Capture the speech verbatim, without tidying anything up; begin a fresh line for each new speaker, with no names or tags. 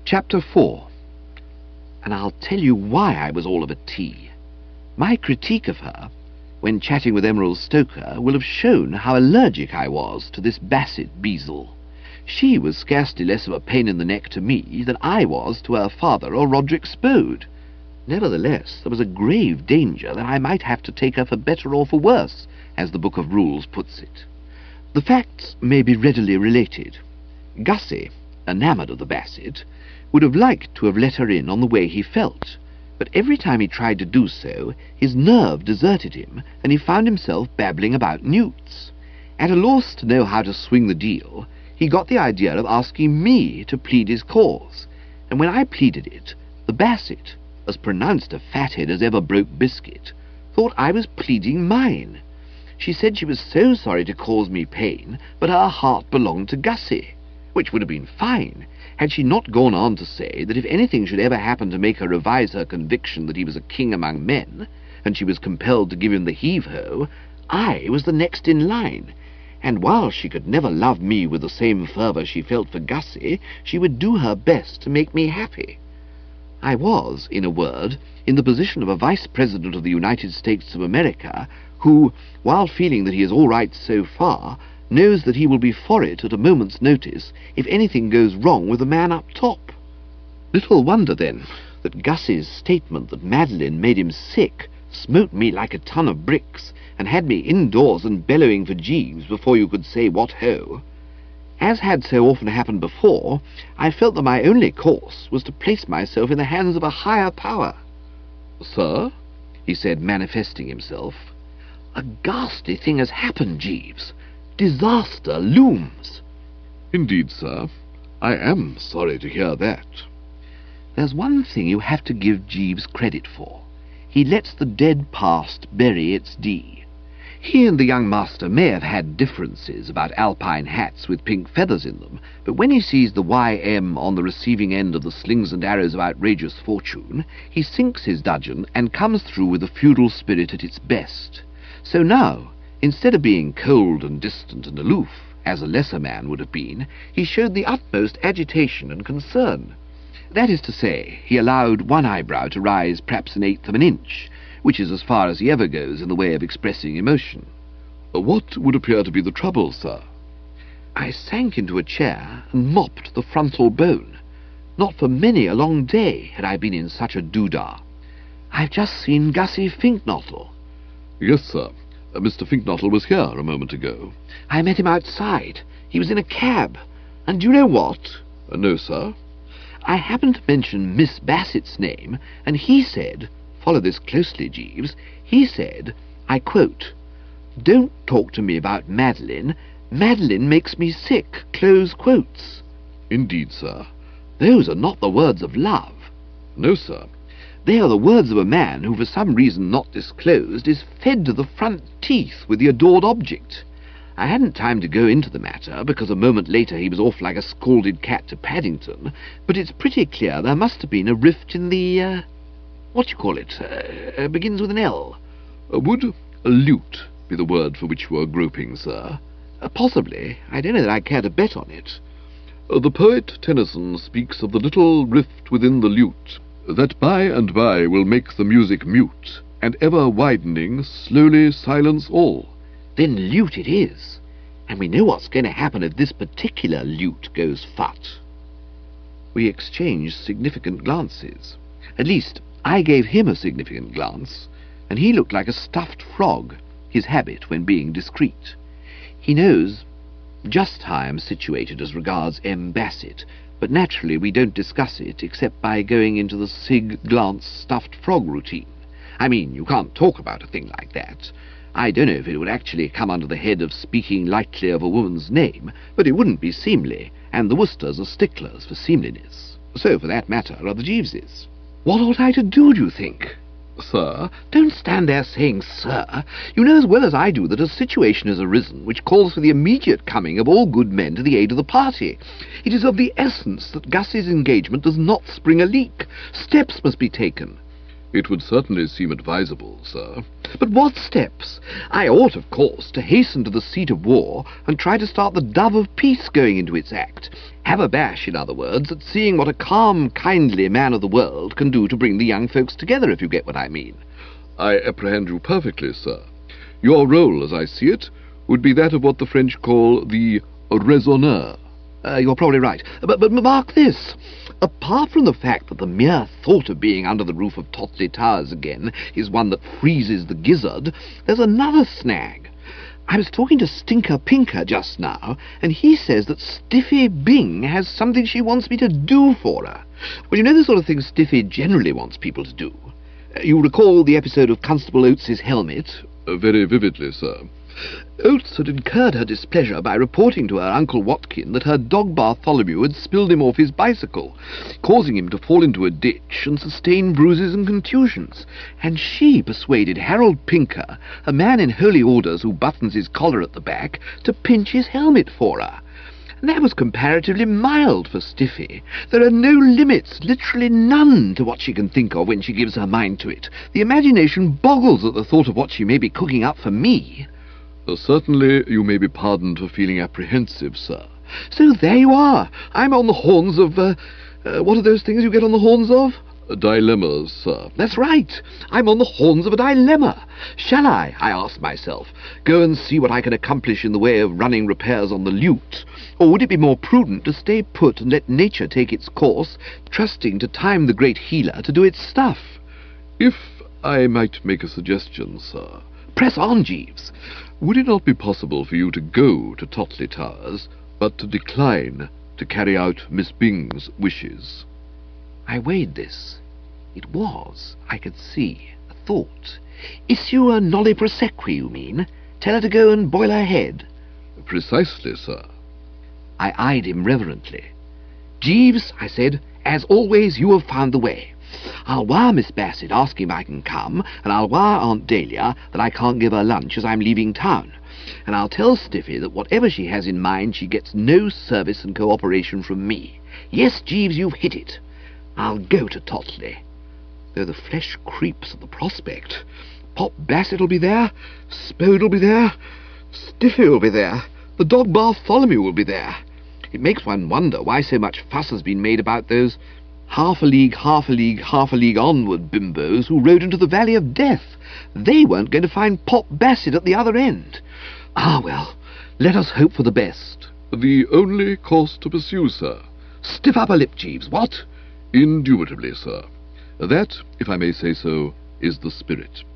Chapter four. And I'll tell you why I was all of a tea. My critique of her, when chatting with Emerald Stoker, will have shown how allergic I was to this Bassett Beazle. She was scarcely less of a pain in the neck to me than I was to her father or Roderick Spode. Nevertheless, there was a grave danger that I might have to take her for better or for worse, as the Book of Rules puts it. The facts may be readily related. Gussie, enamoured of the Bassett, would have liked to have let her in on the way he felt, but every time he tried to do so, his nerve deserted him, and he found himself babbling about newts. At a loss to know how to swing the deal, he got the idea of asking me to plead his cause, and when I pleaded it, the Bassett, as pronounced a fathead as ever broke biscuit, thought I was pleading mine. She said she was so sorry to cause me pain, but her heart belonged to Gussie, which would have been fine, had she not gone on to say that if anything should ever happen to make her revise her conviction that he was a king among men, and she was compelled to give him the heave-ho, I was the next in line, and while she could never love me with the same fervour she felt for Gussie, she would do her best to make me happy. I was, in a word, in the position of a Vice-President of the United States of America, who, while feeling that he is all right so far, knows that he will be for it at a moment's notice if anything goes wrong with the man up top. Little wonder, then, that Gussie's statement that Madeline made him sick smote me like a ton of bricks, and had me indoors and bellowing for Jeeves before you could say what ho. As had so often happened before, I felt that my only course was to place myself in the hands of a higher power. "Sir," he said, manifesting himself, "a ghastly thing has happened, Jeeves. Disaster looms." "Indeed, sir. I am sorry to hear that." There's one thing you have to give Jeeves credit for. He lets the dead past bury its D. He and the young master may have had differences about alpine hats with pink feathers in them, but when he sees the Y M on the receiving end of the slings and arrows of outrageous fortune, he sinks his dudgeon and comes through with the feudal spirit at its best. So now, instead of being cold and distant and aloof, as a lesser man would have been, he showed the utmost agitation and concern. That is to say, he allowed one eyebrow to rise perhaps an eighth of an inch, which is as far as he ever goes in the way of expressing emotion. "What would appear to be the trouble, sir?" I sank into a chair and mopped the frontal bone. Not for many a long day had I been in such a doodah. "I've just seen Gussie Finknottle." "Yes, sir. Uh, Mister Finknottle was here a moment ago." "I met him outside. He was in a cab. And do you know what?" Uh, "No, sir." "I happened to mention Miss Bassett's name, and he said, follow this closely, Jeeves, he said, I quote, 'Don't talk to me about Madeline. Madeline makes me sick,' close quotes." "Indeed, sir." "Those are not the words of love." "No, sir." "They are the words of a man who, for some reason not disclosed, is fed to the front teeth with the adored object. I hadn't time to go into the matter, because a moment later he was off like a scalded cat to Paddington, but it's pretty clear there must have been a rift in the, uh, what do you call it, uh, uh, begins with an L." Uh, "would a lute be the word for which you are groping, sir?" Uh, "possibly. I don't know that I care to bet on it." Uh, "the poet Tennyson speaks of the little rift within the lute, that by and by will make the music mute, and ever widening slowly silence all." "Then lute it is. And we know what's going to happen if this particular lute goes fut." We exchanged significant glances. At least, I gave him a significant glance, and he looked like a stuffed frog, his habit when being discreet. He knows just how I am situated as regards M. Bassett, but naturally we don't discuss it except by going into the sig glance stuffed frog routine. I mean, you can't talk about a thing like that. I don't know if it would actually come under the head of speaking lightly of a woman's name, but it wouldn't be seemly, and the Worcesters are sticklers for seemliness. So, for that matter, are the Jeeveses. "What ought I to do, do you think?" "Sir?" "Don't stand there saying, 'sir.' You know as well as I do that a situation has arisen which calls for the immediate coming of all good men to the aid of the party. It is of the essence that Gussie's engagement does not spring a leak. Steps must be taken."
It would certainly seem advisable, sir.
But what steps? I ought, of course, to hasten to the seat of war and try to start the dove of peace going into its act. Have a bash, in other words, at seeing what a calm, kindly man of the world can do to bring the young folks together, if you get what I mean.
I apprehend you perfectly, sir. Your role, as I see it, would be that of what the French call the raisonneur.
Uh, you're probably right. But, but mark this. Apart from the fact that the mere thought of being under the roof of Totley Towers again is one that freezes the gizzard, there's another snag. I was talking to Stinker Pinker just now, and he says that Stiffy Bing has something she wants me to do for her. Well, you know the sort of thing Stiffy generally wants people to do. Uh, you recall the episode of Constable Oates's helmet?
Uh, very vividly, sir.
Oates had incurred her displeasure by reporting to her Uncle Watkin that her dog Bartholomew had spilled him off his bicycle, causing him to fall into a ditch and sustain bruises and contusions. And she persuaded Harold Pinker, a man in holy orders who buttons his collar at the back, to pinch his helmet for her. And that was comparatively mild for Stiffy. There are no limits, literally none, to what she can think of when she gives her mind to it. The imagination boggles at the thought of what she may be cooking up for me.
Uh, certainly you may be pardoned for feeling apprehensive, sir.
So there you are. I'm on the horns of, uh, uh, what are those things you get on the horns of?
Uh, dilemmas, sir.
That's right. I'm on the horns of a dilemma. Shall I, I ask myself, go and see what I can accomplish in the way of running repairs on the Lute? Or would it be more prudent to stay put and let nature take its course, trusting to time the great healer to do its stuff?
If I might make a suggestion, sir.
Press on, Jeeves.
Would it not be possible for you to go to Totley Towers, but to decline to carry out Miss Bing's wishes?
I weighed this. It was, I could see, a thought. Issue a nolli prosequi, you mean? Tell her to go and boil her head?
Precisely, sir.
I eyed him reverently. Jeeves, I said, as always you have found the way. I'll wire Miss Bassett asking if I can come, and I'll wire Aunt Dahlia that I can't give her lunch as I'm leaving town. And I'll tell Stiffy that whatever she has in mind, she gets no service and cooperation from me. Yes, Jeeves, you've hit it. I'll go to Totley, though the flesh creeps at the prospect. Pop Bassett'll be there, Spode'll be there, Stiffy'll be there, the dog Bartholomew will be there. It makes one wonder why so much fuss has been made about those half a league, half a league, half a league onward bimbos who rode into the Valley of Death. They weren't going to find Pop Bassett at the other end. Ah, well, let us hope for the best.
The only course to pursue, sir.
Stiff up a lip, Jeeves, what?
Indubitably, sir. That, if I may say so, is the spirit.